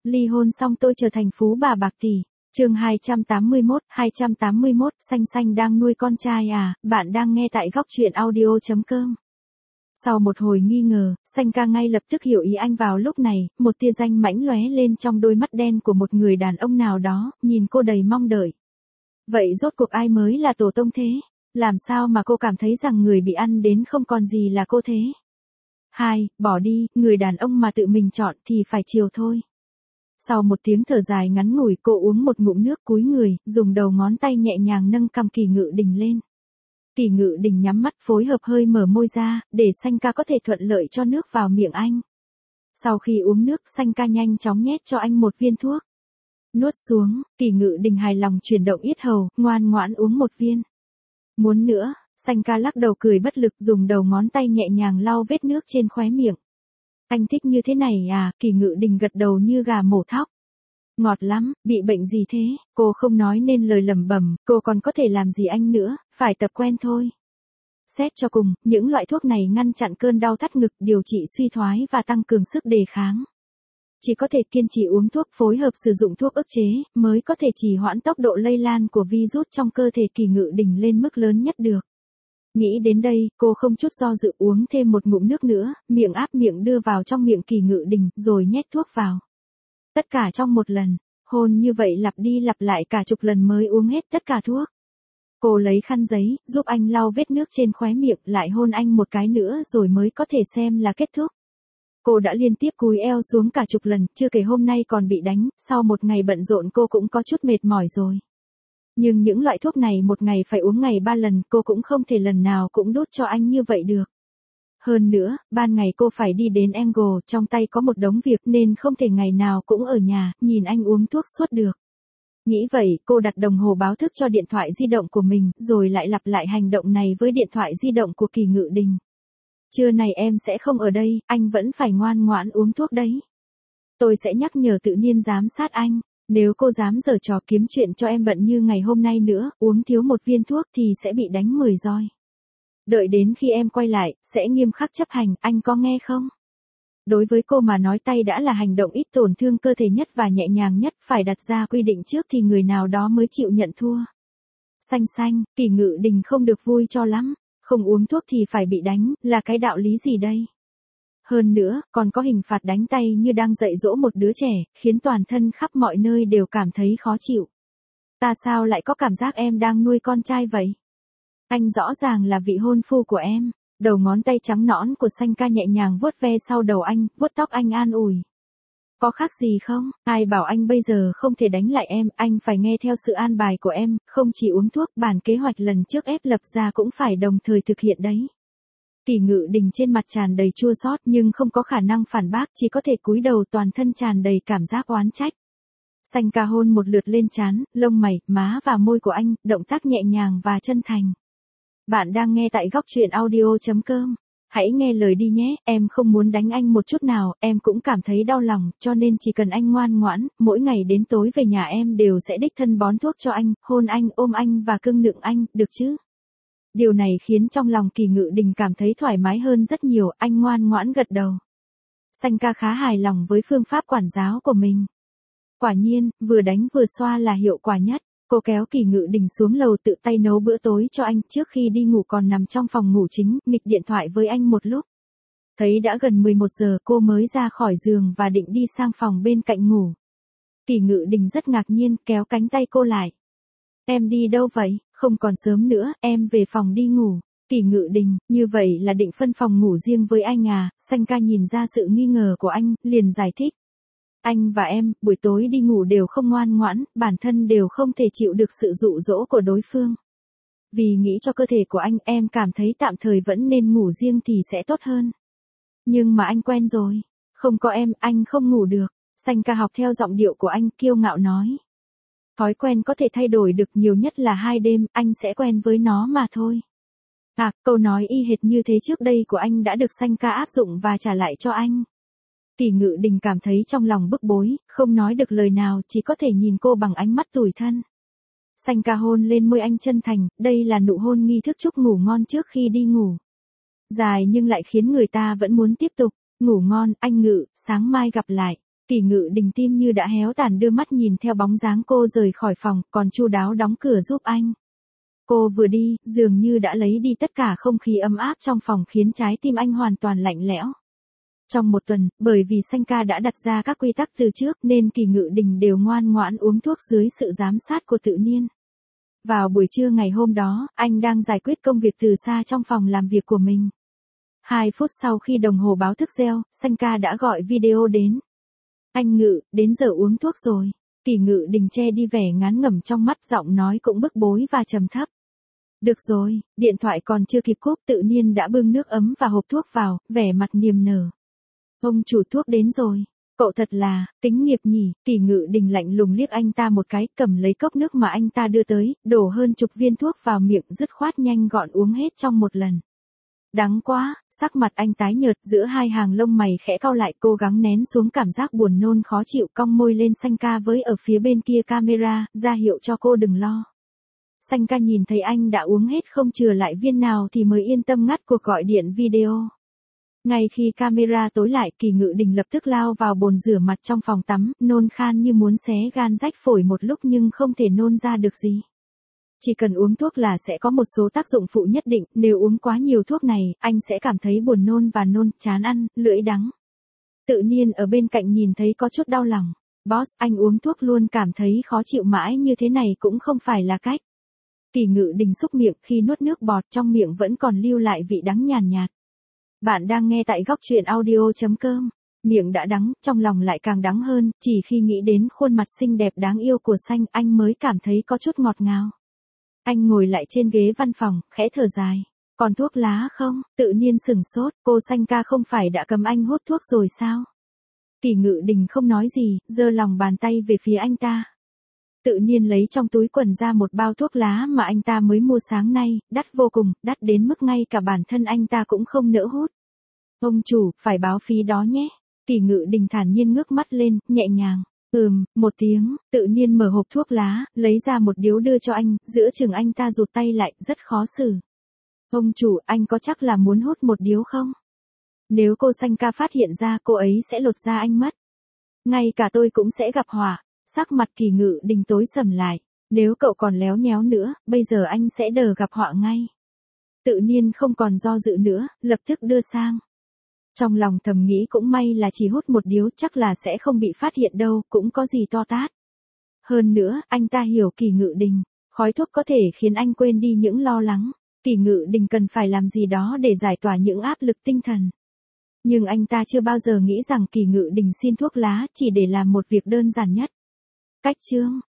ly hôn xong tôi trở thành phú bà bạc tỷ. Chương 281, Xanh Xanh đang nuôi con trai à, bạn đang nghe tại góc truyện audio.com. Sau một hồi nghi ngờ, Xanh ca ngay lập tức hiểu ý anh. Vào lúc này, một tia danh mãnh lóe lên trong đôi mắt đen của một người đàn ông nào đó, nhìn cô đầy mong đợi. Vậy rốt cuộc ai mới là tổ tông thế? Làm sao mà cô cảm thấy rằng người bị ăn đến không còn gì là cô thế? Bỏ đi, người đàn ông mà tự mình chọn thì phải chiều thôi. Sau một tiếng thở dài ngắn ngủi, cô uống một ngụm nước, cúi người, dùng đầu ngón tay nhẹ nhàng nâng cằm Kỳ Ngự Đình lên. Kỳ Ngự Đình nhắm mắt phối hợp hơi mở môi ra, để Xanh ca có thể thuận lợi cho nước vào miệng anh. Sau khi uống nước, Xanh ca nhanh chóng nhét cho anh một viên thuốc. Nuốt xuống, Kỳ Ngự Đình hài lòng chuyển động yết hầu, ngoan ngoãn uống một viên. Muốn nữa, Xanh ca lắc đầu cười bất lực, dùng đầu ngón tay nhẹ nhàng lau vết nước trên khóe miệng. Anh thích như thế này à? Kỳ Ngự Đình gật đầu như gà mổ thóc. Ngọt lắm, bị bệnh gì thế? Cô không nói nên lời lẩm bẩm, cô còn có thể làm gì anh nữa, phải tập quen thôi. Xét cho cùng, những loại thuốc này ngăn chặn cơn đau thắt ngực, điều trị suy thoái và tăng cường sức đề kháng. Chỉ có thể kiên trì uống thuốc phối hợp sử dụng thuốc ức chế, mới có thể trì hoãn tốc độ lây lan của virus trong cơ thể Kỳ Ngự Đình lên mức lớn nhất được. Nghĩ đến đây, cô không chút do dự uống thêm một ngụm nước nữa, miệng áp miệng đưa vào trong miệng Kỳ Ngự Đình, rồi nhét thuốc vào. Tất cả trong một lần, hôn như vậy lặp đi lặp lại cả chục lần mới uống hết tất cả thuốc. Cô lấy khăn giấy, giúp anh lau vết nước trên khóe miệng, lại hôn anh một cái nữa rồi mới có thể xem là kết thúc. Cô đã liên tiếp cúi eo xuống cả chục lần, chưa kể hôm nay còn bị đánh, sau một ngày bận rộn cô cũng có chút mệt mỏi rồi. Nhưng những loại thuốc này một ngày phải uống ngày 3 lần, cô cũng không thể lần nào cũng đút cho anh như vậy được. Hơn nữa, ban ngày cô phải đi đến Angle, trong tay có một đống việc nên không thể ngày nào cũng ở nhà, nhìn anh uống thuốc suốt được. Nghĩ vậy, cô đặt đồng hồ báo thức cho điện thoại di động của mình, rồi lại lặp lại hành động này với điện thoại di động của Kỳ Ngự Đình. Trưa này em sẽ không ở đây, anh vẫn phải ngoan ngoãn uống thuốc đấy. Tôi sẽ nhắc nhở tự nhiên giám sát anh. Nếu cô dám giở trò kiếm chuyện cho em bận như ngày hôm nay nữa, uống thiếu một viên thuốc thì sẽ bị đánh 10 roi. Đợi đến khi em quay lại, sẽ nghiêm khắc chấp hành, anh có nghe không? Đối với cô mà nói tay đã là hành động ít tổn thương cơ thể nhất và nhẹ nhàng nhất, phải đặt ra quy định trước thì người nào đó mới chịu nhận thua. Xanh Xanh, Kỳ Ngự Đình không được vui cho lắm, không uống thuốc thì phải bị đánh, là cái đạo lý gì đây? Hơn nữa, còn có hình phạt đánh tay như đang dạy dỗ một đứa trẻ, khiến toàn thân khắp mọi nơi đều cảm thấy khó chịu. Ta sao lại có cảm giác em đang nuôi con trai vậy? Anh rõ ràng là vị hôn phu của em. Đầu ngón tay trắng nõn của Xanh ca nhẹ nhàng vuốt ve sau đầu anh, vuốt tóc anh an ủi. Có khác gì không? Ai bảo anh bây giờ không thể đánh lại em, anh phải nghe theo sự an bài của em, không chỉ uống thuốc, bản kế hoạch lần trước ép lập ra cũng phải đồng thời thực hiện đấy. Kỳ Ngự Đình trên mặt tràn đầy chua xót nhưng không có khả năng phản bác, chỉ có thể cúi đầu, toàn thân tràn đầy cảm giác oán trách. Xanh ca hôn một lượt lên trán, lông mày, má và môi của anh, động tác nhẹ nhàng và chân thành. Bạn đang nghe tại góc truyện audio.com. Hãy nghe lời đi nhé, em không muốn đánh anh một chút nào, em cũng cảm thấy đau lòng, cho nên chỉ cần anh ngoan ngoãn, mỗi ngày đến tối về nhà em đều sẽ đích thân bón thuốc cho anh, hôn anh, ôm anh và cưng nựng anh, được chứ? Điều này khiến trong lòng Kỳ Ngự Đình cảm thấy thoải mái hơn rất nhiều, anh ngoan ngoãn gật đầu. Xanh ca khá hài lòng với phương pháp quản giáo của mình. Quả nhiên, vừa đánh vừa xoa là hiệu quả nhất. Cô kéo Kỳ Ngự Đình xuống lầu tự tay nấu bữa tối cho anh, trước khi đi ngủ còn nằm trong phòng ngủ chính, nghịch điện thoại với anh một lúc. Thấy đã gần 11 giờ cô mới ra khỏi giường và định đi sang phòng bên cạnh ngủ. Kỳ Ngự Đình rất ngạc nhiên, kéo cánh tay cô lại. Em đi đâu vậy? Không còn sớm nữa, em về phòng đi ngủ. Kỳ Ngự Đình, như vậy là định phân phòng ngủ riêng với anh à? Xanh ca nhìn ra sự nghi ngờ của anh, liền giải thích. Anh và em, buổi tối đi ngủ đều không ngoan ngoãn, bản thân đều không thể chịu được sự dụ dỗ của đối phương. Vì nghĩ cho cơ thể của anh, em cảm thấy tạm thời vẫn nên ngủ riêng thì sẽ tốt hơn. Nhưng mà anh quen rồi. Không có em, anh không ngủ được. Xanh ca học theo giọng điệu của anh, kiêu ngạo nói. Thói quen có thể thay đổi được, nhiều nhất là 2 đêm, anh sẽ quen với nó mà thôi. Câu nói y hệt như thế trước đây của anh đã được Xanh ca áp dụng và trả lại cho anh. Kỳ Ngự Đình cảm thấy trong lòng bức bối, không nói được lời nào, chỉ có thể nhìn cô bằng ánh mắt tủi thân. Xanh ca hôn lên môi anh chân thành, đây là nụ hôn nghi thức chúc ngủ ngon trước khi đi ngủ. Dài nhưng lại khiến người ta vẫn muốn tiếp tục. Ngủ ngon, anh Ngự, sáng mai gặp lại. Kỳ Ngự Đình tim như đã héo tàn đưa mắt nhìn theo bóng dáng cô rời khỏi phòng, còn chu đáo đóng cửa giúp anh. Cô vừa đi, dường như đã lấy đi tất cả không khí ấm áp trong phòng khiến trái tim anh hoàn toàn lạnh lẽo. Trong một tuần, bởi vì Sanh ca đã đặt ra các quy tắc từ trước nên Kỳ Ngự Đình đều ngoan ngoãn uống thuốc dưới sự giám sát của Tự Nhiên. Vào buổi trưa ngày hôm đó, anh đang giải quyết công việc từ xa trong phòng làm việc của mình. 2 phút sau khi đồng hồ báo thức reo, Sanh ca đã gọi video đến. Anh Ngự, đến giờ uống thuốc rồi. Kỳ Ngự Đình che đi vẻ ngán ngẩm trong mắt, giọng nói cũng bức bối và trầm thấp. Được rồi, điện thoại còn chưa kịp cúp Tự Nhiên đã bưng nước ấm và hộp thuốc vào, vẻ mặt niềm nở. Ông chủ thuốc đến rồi. Cậu thật là, kính nghiệp nhỉ. Kỳ Ngự Đình lạnh lùng liếc anh ta một cái, cầm lấy cốc nước mà anh ta đưa tới, đổ hơn chục viên thuốc vào miệng, dứt khoát nhanh gọn uống hết trong một lần. Đắng quá, sắc mặt anh tái nhợt, giữa hai hàng lông mày khẽ cau lại, cố gắng nén xuống cảm giác buồn nôn khó chịu, cong môi lên. Sanh ca với ở phía bên kia camera, ra hiệu cho cô đừng lo. Sanh ca nhìn thấy anh đã uống hết không chừa lại viên nào thì mới yên tâm ngắt cuộc gọi điện video. Ngay khi camera tối lại, Kỳ Ngự Đình lập tức lao vào bồn rửa mặt trong phòng tắm, nôn khan như muốn xé gan rách phổi một lúc nhưng không thể nôn ra được gì. Chỉ cần uống thuốc là sẽ có một số tác dụng phụ nhất định, nếu uống quá nhiều thuốc này, anh sẽ cảm thấy buồn nôn và nôn, chán ăn, lưỡi đắng. Tự Nhiên ở bên cạnh nhìn thấy có chút đau lòng. Boss, anh uống thuốc luôn cảm thấy khó chịu mãi như thế này cũng không phải là cách. Kỳ Ngự Đình xúc miệng, khi nuốt nước bọt trong miệng vẫn còn lưu lại vị đắng nhàn nhạt. Bạn đang nghe tại góc truyện audio.com. Miệng đã đắng, trong lòng lại càng đắng hơn, chỉ khi nghĩ đến khuôn mặt xinh đẹp đáng yêu của Sanh, anh mới cảm thấy có chút ngọt ngào. Anh ngồi lại trên ghế văn phòng, khẽ thở dài. Còn thuốc lá không? Tự Nhiên sửng sốt, cô Sanh ca không phải đã cấm anh hút thuốc rồi sao? Kỳ Ngự Đình không nói gì, giơ lòng bàn tay về phía anh ta. Tự Nhiên lấy trong túi quần ra một bao thuốc lá mà anh ta mới mua sáng nay, đắt vô cùng, đắt đến mức ngay cả bản thân anh ta cũng không nỡ hút. Ông chủ, phải báo phí đó nhé. Kỳ Ngự Đình thản nhiên ngước mắt lên, nhẹ nhàng. Một tiếng. Tự Nhiên mở hộp thuốc lá, lấy ra một điếu đưa cho anh, giữa chừng anh ta rụt tay lại, rất khó xử. Ông chủ, anh có chắc là muốn hút một điếu không? Nếu cô Sanh ca phát hiện ra, cô ấy sẽ lột da anh mất. Ngay cả tôi cũng sẽ gặp họa. Sắc mặt Kỳ Ngự Đình tối sầm lại. Nếu cậu còn léo nhéo nữa, bây giờ anh sẽ đờ gặp họa ngay. Tự Nhiên không còn do dự nữa, lập tức đưa sang. Trong lòng thầm nghĩ cũng may là chỉ hút một điếu, chắc là sẽ không bị phát hiện đâu, cũng có gì to tát. Hơn nữa, anh ta hiểu Kỳ Ngự Đình, khói thuốc có thể khiến anh quên đi những lo lắng. Kỳ Ngự Đình cần phải làm gì đó để giải tỏa những áp lực tinh thần. Nhưng anh ta chưa bao giờ nghĩ rằng Kỳ Ngự Đình xin thuốc lá chỉ để làm một việc đơn giản nhất. Cách chương